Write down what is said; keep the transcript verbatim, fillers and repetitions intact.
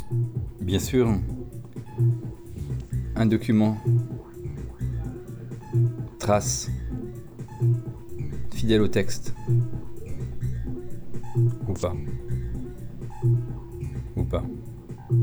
Bien sûr, un document, trace, fidèle au texte. Ou pas. Ou pas.